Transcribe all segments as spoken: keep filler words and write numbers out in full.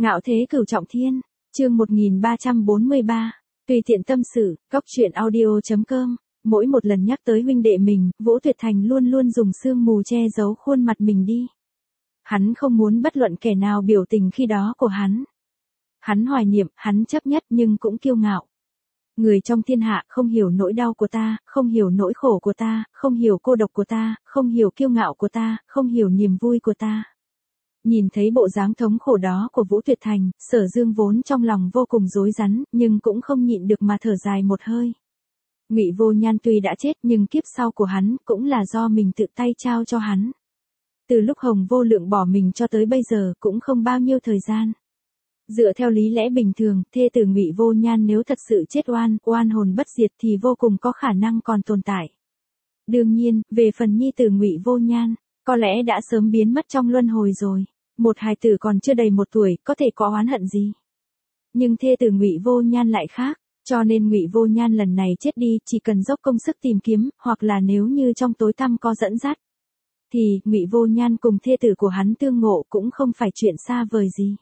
Ngạo thế cửu trọng thiên, chương một nghìn ba trăm bốn mươi ba, tùy tiện tâm sự, góc truyện audio.com, mỗi một lần nhắc tới huynh đệ mình, Vũ Tuyệt Thành luôn luôn dùng sương mù che giấu khuôn mặt mình đi. Hắn không muốn bất luận kẻ nào biểu tình khi đó của hắn. Hắn hoài niệm, hắn chấp nhất nhưng cũng kiêu ngạo. Người trong thiên hạ không hiểu nỗi đau của ta, không hiểu nỗi khổ của ta, không hiểu cô độc của ta, không hiểu kiêu ngạo của ta, không hiểu niềm vui của ta. Nhìn thấy bộ dáng thống khổ đó của Vũ Tuyệt Thành, Sở Dương vốn trong lòng vô cùng rối rắn, nhưng cũng không nhịn được mà thở dài một hơi. Ngụy Vô Nhan tuy đã chết nhưng kiếp sau của hắn cũng là do mình tự tay trao cho hắn. Từ lúc Hồng Vô Lượng bỏ mình cho tới bây giờ cũng không bao nhiêu thời gian. Dựa theo lý lẽ bình thường, thê tử Ngụy Vô Nhan nếu thật sự chết oan, oan hồn bất diệt thì vô cùng có khả năng còn tồn tại. Đương nhiên, về phần nhi tử Ngụy Vô Nhan, có lẽ đã sớm biến mất trong luân hồi rồi. Một hài tử còn chưa đầy một tuổi, có thể có oán hận gì? Nhưng thê tử Ngụy Vô Nhan lại khác, cho nên Ngụy Vô Nhan lần này chết đi, chỉ cần dốc công sức tìm kiếm, hoặc là nếu như trong tối tăm có dẫn dắt, thì Ngụy Vô Nhan cùng thê tử của hắn tương ngộ cũng không phải chuyện xa vời gì.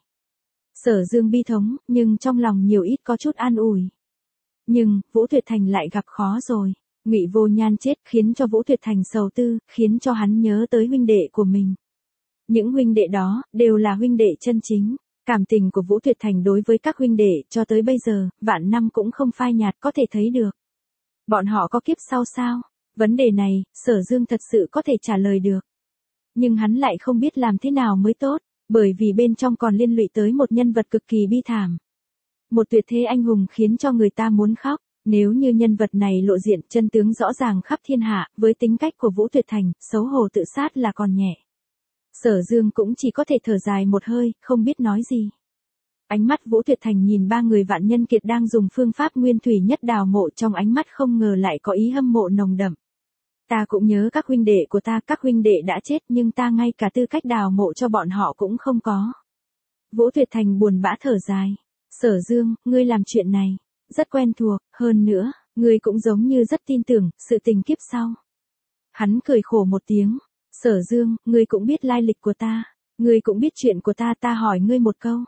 Sở Dương bi thống, nhưng trong lòng nhiều ít có chút an ủi. Nhưng, Vũ Tuyệt Thành lại gặp khó rồi. Ngụy Vô Nhan chết khiến cho Vũ Tuyệt Thành sầu tư, khiến cho hắn nhớ tới huynh đệ của mình. Những huynh đệ đó, đều là huynh đệ chân chính. Cảm tình của Vũ Tuyệt Thành đối với các huynh đệ, cho tới bây giờ, vạn năm cũng không phai nhạt có thể thấy được. Bọn họ có kiếp sau sao? Vấn đề này, Sở Dương thật sự có thể trả lời được. Nhưng hắn lại không biết làm thế nào mới tốt, bởi vì bên trong còn liên lụy tới một nhân vật cực kỳ bi thảm. Một tuyệt thế anh hùng khiến cho người ta muốn khóc. Nếu như nhân vật này lộ diện chân tướng rõ ràng khắp thiên hạ, với tính cách của Vũ Tuyệt Thành, xấu hổ tự sát là còn nhẹ. Sở Dương cũng chỉ có thể thở dài một hơi, không biết nói gì. Ánh mắt Vũ Tuyệt Thành nhìn ba người vạn nhân kiệt đang dùng phương pháp nguyên thủy nhất đào mộ, trong ánh mắt không ngờ lại có ý hâm mộ nồng đậm. Ta cũng nhớ các huynh đệ của ta, các huynh đệ đã chết nhưng ta ngay cả tư cách đào mộ cho bọn họ cũng không có. Vũ Tuyệt Thành buồn bã thở dài. Sở Dương, ngươi làm chuyện này rất quen thuộc, hơn nữa, ngươi cũng giống như rất tin tưởng sự tình kiếp sau. Hắn cười khổ một tiếng. Sở Dương, ngươi cũng biết lai lịch của ta, ngươi cũng biết chuyện của ta, ta hỏi ngươi một câu.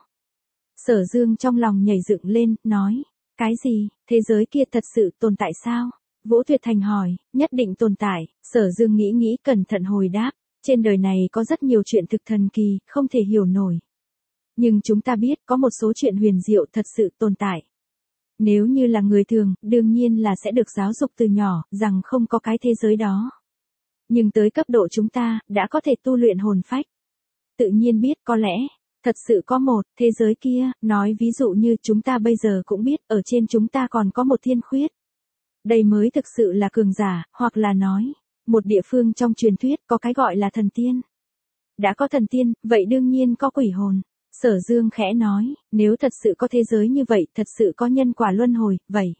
Sở Dương trong lòng nhảy dựng lên, nói, cái gì, thế giới kia thật sự tồn tại sao? Vũ Tuyệt Thành hỏi, nhất định tồn tại. Sở Dương nghĩ nghĩ cẩn thận hồi đáp, trên đời này có rất nhiều chuyện thực thần kỳ, không thể hiểu nổi. Nhưng chúng ta biết có một số chuyện huyền diệu thật sự tồn tại. Nếu như là người thường, đương nhiên là sẽ được giáo dục từ nhỏ, rằng không có cái thế giới đó. Nhưng tới cấp độ chúng ta, đã có thể tu luyện hồn phách. Tự nhiên biết có lẽ, thật sự có một, thế giới kia, nói ví dụ như chúng ta bây giờ cũng biết, ở trên chúng ta còn có một thiên khuyết. Đây mới thực sự là cường giả, hoặc là nói, một địa phương trong truyền thuyết có cái gọi là thần tiên. Đã có thần tiên, vậy đương nhiên có quỷ hồn. Sở Dương khẽ nói, nếu thật sự có thế giới như vậy, thật sự có nhân quả luân hồi, vậy.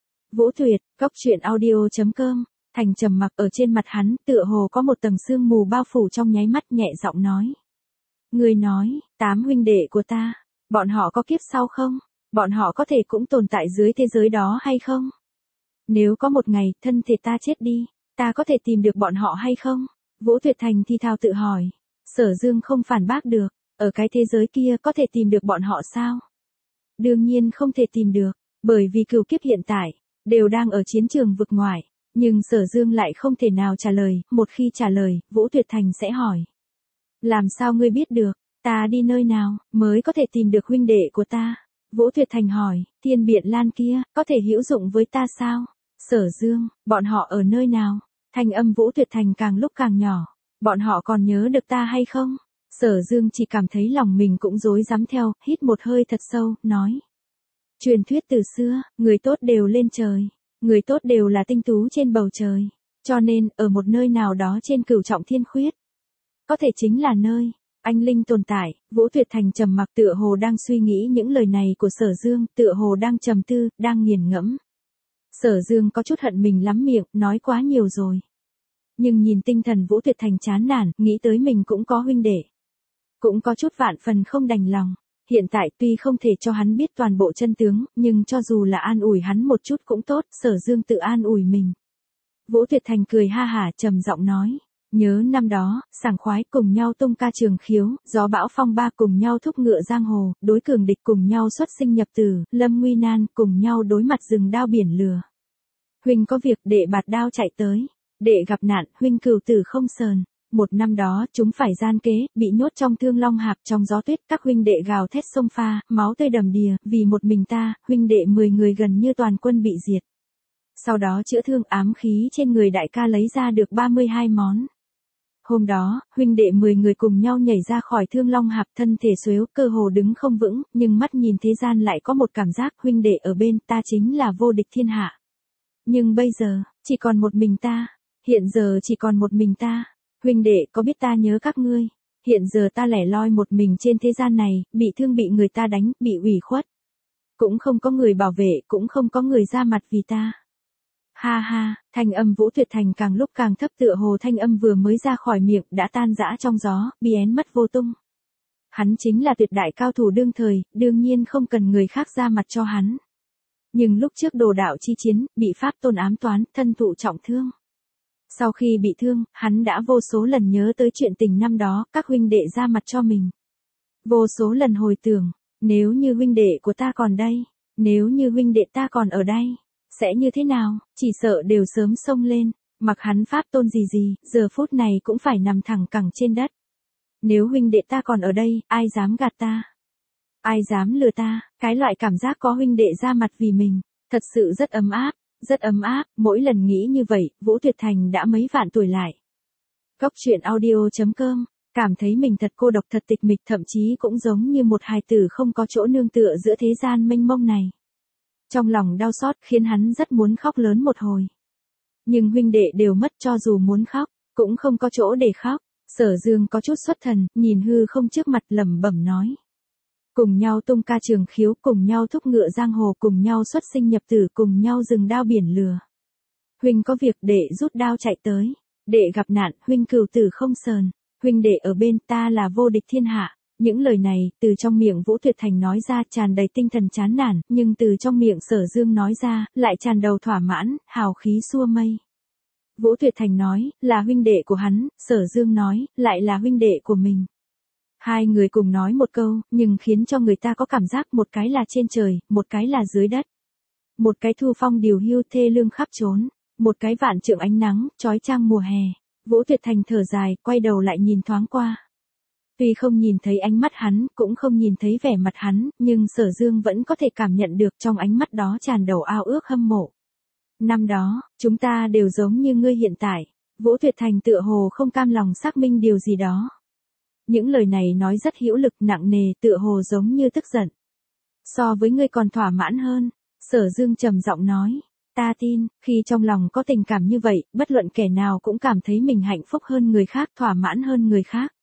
Vũ Tuyệt, góc truyện audio.com. Thành trầm mặc, ở trên mặt hắn, tựa hồ có một tầng sương mù bao phủ, trong nháy mắt nhẹ giọng nói. Ngươi nói, tám huynh đệ của ta, bọn họ có kiếp sau không? Bọn họ có thể cũng tồn tại dưới thế giới đó hay không? Nếu có một ngày, thân thể ta chết đi, ta có thể tìm được bọn họ hay không? Vũ Tuyệt Thành thi thao tự hỏi. Sở Dương không phản bác được, ở cái thế giới kia có thể tìm được bọn họ sao? Đương nhiên không thể tìm được, bởi vì cửu kiếp hiện tại, đều đang ở chiến trường vực ngoại. Nhưng Sở Dương lại không thể nào trả lời, một khi trả lời, Vũ Tuyệt Thành sẽ hỏi. Làm sao ngươi biết được, ta đi nơi nào, mới có thể tìm được huynh đệ của ta? Vũ Tuyệt Thành hỏi, Thiên Biện Lan kia, có thể hữu dụng với ta sao? Sở Dương, bọn họ ở nơi nào? Thanh âm Vũ Tuyệt Thành càng lúc càng nhỏ. Bọn họ còn nhớ được ta hay không? Sở Dương chỉ cảm thấy lòng mình cũng rối rắm theo, hít một hơi thật sâu, nói. Truyền thuyết từ xưa, người tốt đều lên trời. Người tốt đều là tinh tú trên bầu trời. Cho nên, ở một nơi nào đó trên cửu trọng thiên khuyết, có thể chính là nơi anh linh tồn tại. Vũ Tuyệt Thành trầm mặc, tựa hồ đang suy nghĩ những lời này của Sở Dương, tựa hồ đang trầm tư, đang nghiền ngẫm. Sở Dương có chút hận mình lắm miệng, nói quá nhiều rồi. Nhưng nhìn tinh thần Vũ Tuyệt Thành chán nản, nghĩ tới mình cũng có huynh đệ, cũng có chút vạn phần không đành lòng. Hiện tại tuy không thể cho hắn biết toàn bộ chân tướng, nhưng cho dù là an ủi hắn một chút cũng tốt, Sở Dương tự an ủi mình. Vũ Tuyệt Thành cười ha hả trầm giọng nói, Nhớ năm đó, sảng khoái cùng nhau tung ca trường khiếu, gió bão phong ba cùng nhau thúc ngựa giang hồ, đối cường địch cùng nhau xuất sinh nhập tử, lâm nguy nan cùng nhau đối mặt rừng đao biển lửa. Huynh có việc đệ bạt đao chạy tới, đệ gặp nạn, huynh cừu tử không sờn. Một năm đó, chúng phải gian kế, bị nhốt trong thương long hạp trong gió tuyết, các huynh đệ gào thét sông pha, máu tươi đầm đìa, vì một mình ta, huynh đệ mười người gần như toàn quân bị diệt. Sau đó chữa thương ám khí trên người đại ca lấy ra được ba mươi hai món. Hôm đó, huynh đệ mười người cùng nhau nhảy ra khỏi thương long hạp, thân thể xuếu, cơ hồ đứng không vững, nhưng mắt nhìn thế gian lại có một cảm giác huynh đệ ở bên ta chính là vô địch thiên hạ. Nhưng bây giờ, chỉ còn một mình ta, hiện giờ chỉ còn một mình ta. Huynh đệ có biết ta nhớ các ngươi, hiện giờ ta lẻ loi một mình trên thế gian này, bị thương bị người ta đánh, bị ủy khuất. Cũng không có người bảo vệ, cũng không có người ra mặt vì ta. Ha ha, thanh âm Vũ Tuyệt Thành càng lúc càng thấp, tựa hồ thanh âm vừa mới ra khỏi miệng đã tan rã trong gió, biến mất vô tung. Hắn chính là tuyệt đại cao thủ đương thời, đương nhiên không cần người khác ra mặt cho hắn. Nhưng lúc trước đồ đạo chi chiến, bị pháp tôn ám toán, thân thụ trọng thương. Sau khi bị thương, hắn đã vô số lần nhớ tới chuyện tình năm đó, các huynh đệ ra mặt cho mình. Vô số lần hồi tưởng, nếu như huynh đệ của ta còn đây, nếu như huynh đệ ta còn ở đây, sẽ như thế nào, chỉ sợ đều sớm xông lên, mặc hắn pháp tôn gì gì, giờ phút này cũng phải nằm thẳng cẳng trên đất. Nếu huynh đệ ta còn ở đây, ai dám gạt ta? Ai dám lừa ta? Cái loại cảm giác có huynh đệ ra mặt vì mình, thật sự rất ấm áp. Rất ấm áp, mỗi lần nghĩ như vậy, Vũ Tuyệt Thành đã mấy vạn tuổi lại. Góc truyện audio chấm com, cảm thấy mình thật cô độc, thật tịch mịch, thậm chí cũng giống như một hài tử không có chỗ nương tựa giữa thế gian mênh mông này. Trong lòng đau xót khiến hắn rất muốn khóc lớn một hồi. Nhưng huynh đệ đều mất, cho dù muốn khóc, cũng không có chỗ để khóc. Sở Dương có chút xuất thần, nhìn hư không trước mặt lẩm bẩm nói. Cùng nhau tung ca trường khiếu, cùng nhau thúc ngựa giang hồ, cùng nhau xuất sinh nhập tử, cùng nhau rừng đao biển lửa. Huynh có việc, đệ rút đao chạy tới, đệ gặp nạn, huynh cừu tử không sờn, huynh đệ ở bên ta là vô địch thiên hạ. Những lời này, từ trong miệng Vũ Tuyệt Thành nói ra tràn đầy tinh thần chán nản, nhưng từ trong miệng Sở Dương nói ra, lại tràn đầu thỏa mãn, hào khí xua mây. Vũ Tuyệt Thành nói, là huynh đệ của hắn, Sở Dương nói, lại là huynh đệ của mình. Hai người cùng nói một câu, nhưng khiến cho người ta có cảm giác một cái là trên trời, một cái là dưới đất. Một cái thu phong điều hưu thê lương khắp trốn, một cái vạn trượng ánh nắng, chói chang mùa hè. Vũ Tuyệt Thành thở dài, quay đầu lại nhìn thoáng qua. Tuy không nhìn thấy ánh mắt hắn, cũng không nhìn thấy vẻ mặt hắn, nhưng Sở Dương vẫn có thể cảm nhận được trong ánh mắt đó tràn đầu ao ước hâm mộ. Năm đó, chúng ta đều giống như ngươi hiện tại. Vũ Tuyệt Thành tựa hồ không cam lòng xác minh điều gì đó. Những lời này nói rất hữu lực, nặng nề, tựa hồ giống như tức giận. So với ngươi còn thỏa mãn hơn, Sở Dương trầm giọng nói. Ta tin, khi trong lòng có tình cảm như vậy, bất luận kẻ nào cũng cảm thấy mình hạnh phúc hơn người khác, thỏa mãn hơn người khác.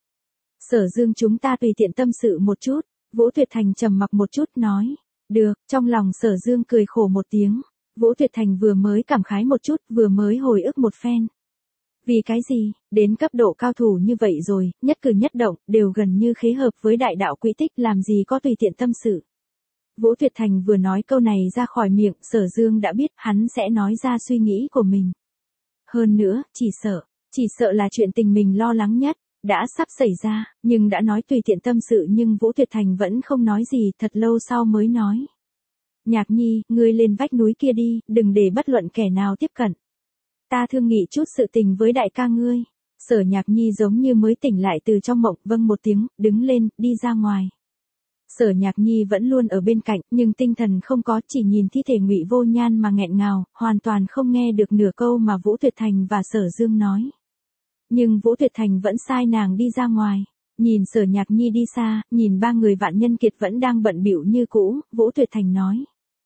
Sở Dương, chúng ta tùy tiện tâm sự một chút. Vũ Tuyệt Thành trầm mặc một chút nói. Được, trong lòng Sở Dương cười khổ một tiếng. Vũ Tuyệt Thành vừa mới cảm khái một chút, vừa mới hồi ức một phen. Vì cái gì, đến cấp độ cao thủ như vậy rồi, nhất cử nhất động, đều gần như khế hợp với đại đạo quỹ tích, làm gì có tùy tiện tâm sự. Vũ Tuyệt Thành vừa nói câu này ra khỏi miệng, Sở Dương đã biết hắn sẽ nói ra suy nghĩ của mình. Hơn nữa, chỉ sợ, chỉ sợ là chuyện tình mình lo lắng nhất, đã sắp xảy ra, nhưng đã nói tùy tiện tâm sự nhưng Vũ Tuyệt Thành vẫn không nói gì, thật lâu sau mới nói. Nhạc Nhi, ngươi lên vách núi kia đi, đừng để bất luận kẻ nào tiếp cận. Ta thương nghị chút sự tình với đại ca ngươi. Sở Nhạc Nhi giống như mới tỉnh lại từ trong mộng, vâng một tiếng, đứng lên, đi ra ngoài. Sở Nhạc Nhi vẫn luôn ở bên cạnh, nhưng tinh thần không có, chỉ nhìn thi thể Ngụy Vô Nhan mà nghẹn ngào, hoàn toàn không nghe được nửa câu mà Vũ Tuyệt Thành và Sở Dương nói. Nhưng Vũ Tuyệt Thành vẫn sai nàng đi ra ngoài. Nhìn Sở Nhạc Nhi đi xa, nhìn ba người Vạn Nhân Kiệt vẫn đang bận bịu như cũ, Vũ Tuyệt Thành nói.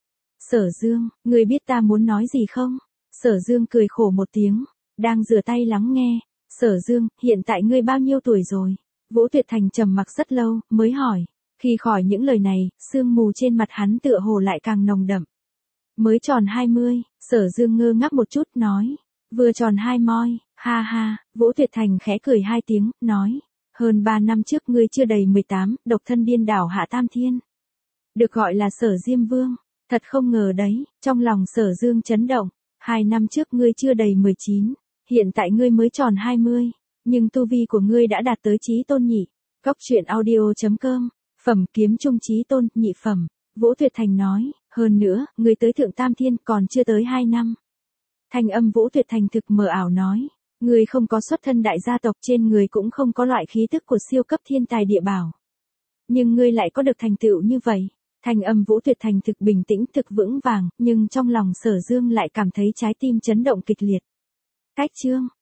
Sở Dương, ngươi biết ta muốn nói gì không? Sở Dương cười khổ một tiếng, đang rửa tay lắng nghe. Sở Dương, hiện tại ngươi bao nhiêu tuổi rồi? Vũ Tuyệt Thành trầm mặc rất lâu, mới hỏi. Khi khỏi những lời này, sương mù trên mặt hắn tựa hồ lại càng nồng đậm. Mới tròn hai mươi, Sở Dương ngơ ngác một chút, nói. Vừa tròn hai moi, ha ha, Vũ Tuyệt Thành khẽ cười hai tiếng, nói. Hơn ba năm trước ngươi chưa đầy mười tám, độc thân điên đảo hạ tam thiên. Được gọi là Sở Diêm Vương, thật không ngờ đấy, trong lòng Sở Dương chấn động. Hai năm trước ngươi chưa đầy mười chín, hiện tại ngươi mới tròn hai mươi. Nhưng tu vi của ngươi đã đạt tới chí tôn nhị. Góc truyện audio.com, phẩm kiếm trung chí tôn, nhị phẩm. Vũ Tuyệt Thành nói, hơn nữa, ngươi tới thượng tam thiên còn chưa tới hai năm. Thanh âm Vũ Tuyệt Thành thực mờ ảo nói, ngươi không có xuất thân đại gia tộc, trên người cũng không có loại khí tức của siêu cấp thiên tài địa bảo. Nhưng ngươi lại có được thành tựu như vậy. Thanh âm Vũ Tuyệt Thành thực bình tĩnh, thực vững vàng, nhưng trong lòng Sở Dương lại cảm thấy trái tim chấn động kịch liệt. Cách chương